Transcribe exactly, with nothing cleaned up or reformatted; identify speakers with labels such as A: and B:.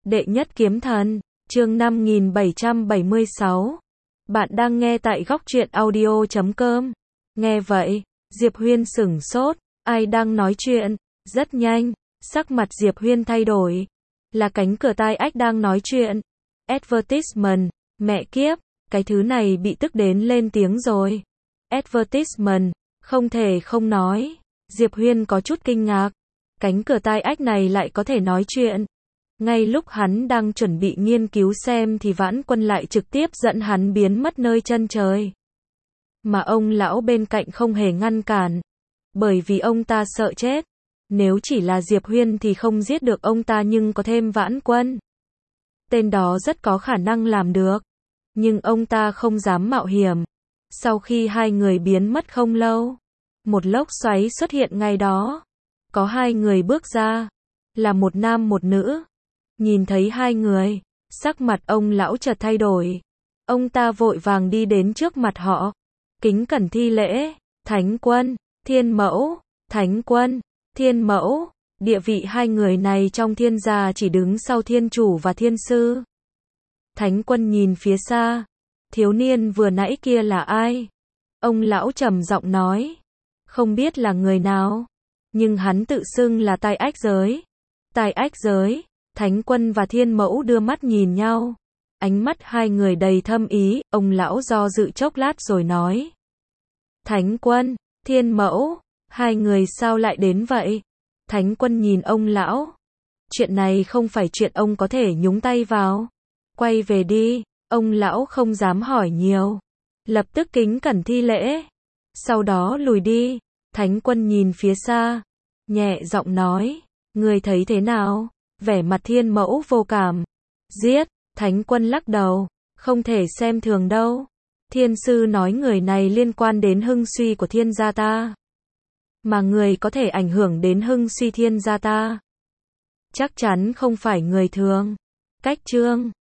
A: Đệ nhất kiếm thần, chương năm nghìn bảy trăm bảy mươi sáu. Bạn đang nghe tại góc truyện audio chấm com. Nghe vậy, Diệp Huyên sửng sốt, ai đang nói chuyện? Rất nhanh, sắc mặt Diệp Huyên thay đổi. Là cánh cửa tai ách đang nói chuyện. Advertisement, mẹ kiếp, cái thứ này bị tức đến lên tiếng rồi. Advertisement, không thể không nói. Diệp Huyên có chút kinh ngạc. Cánh cửa tai ách này lại có thể nói chuyện. Ngay lúc hắn đang chuẩn bị nghiên cứu xem thì Vãn Quân lại trực tiếp dẫn hắn biến mất nơi chân trời. Mà ông lão bên cạnh không hề ngăn cản. Bởi vì ông ta sợ chết. Nếu chỉ là Diệp Huyên thì không giết được ông ta, nhưng có thêm Vãn Quân, tên đó rất có khả năng làm được. Nhưng ông ta không dám mạo hiểm. Sau khi hai người biến mất không lâu, một lốc xoáy xuất hiện ngay đó. Có hai người bước ra, là một nam một nữ. Nhìn thấy hai người, sắc mặt ông lão chợt thay đổi. Ông ta vội vàng đi đến trước mặt họ, kính cẩn thi lễ. Thánh Quân, Thiên Mẫu. Thánh Quân, Thiên Mẫu. Địa vị hai người này trong thiên gia chỉ đứng sau thiên chủ và thiên sư. Thánh Quân nhìn phía xa, thiếu niên vừa nãy kia là ai? Ông lão trầm giọng nói, không biết là người nào, nhưng hắn tự xưng là tai ách giới. Tai ách giới. Thánh Quân và Thiên Mẫu đưa mắt nhìn nhau. Ánh mắt hai người đầy thâm ý. Ông lão do dự chốc lát rồi nói, Thánh Quân, Thiên Mẫu, hai người sao lại đến vậy? Thánh Quân nhìn ông lão, chuyện này không phải chuyện ông có thể nhúng tay vào. Quay về đi. Ông lão không dám hỏi nhiều, lập tức kính cẩn thi lễ, sau đó lùi đi. Thánh Quân nhìn phía xa, nhẹ giọng nói, người thấy thế nào? Vẻ mặt Thiên Mẫu vô cảm. Giết. Thánh Quân lắc đầu, không thể xem thường đâu. Thiên sư nói người này liên quan đến hưng suy của thiên gia ta. Mà người có thể ảnh hưởng đến hưng suy thiên gia ta, chắc chắn không phải người thường. Cách chương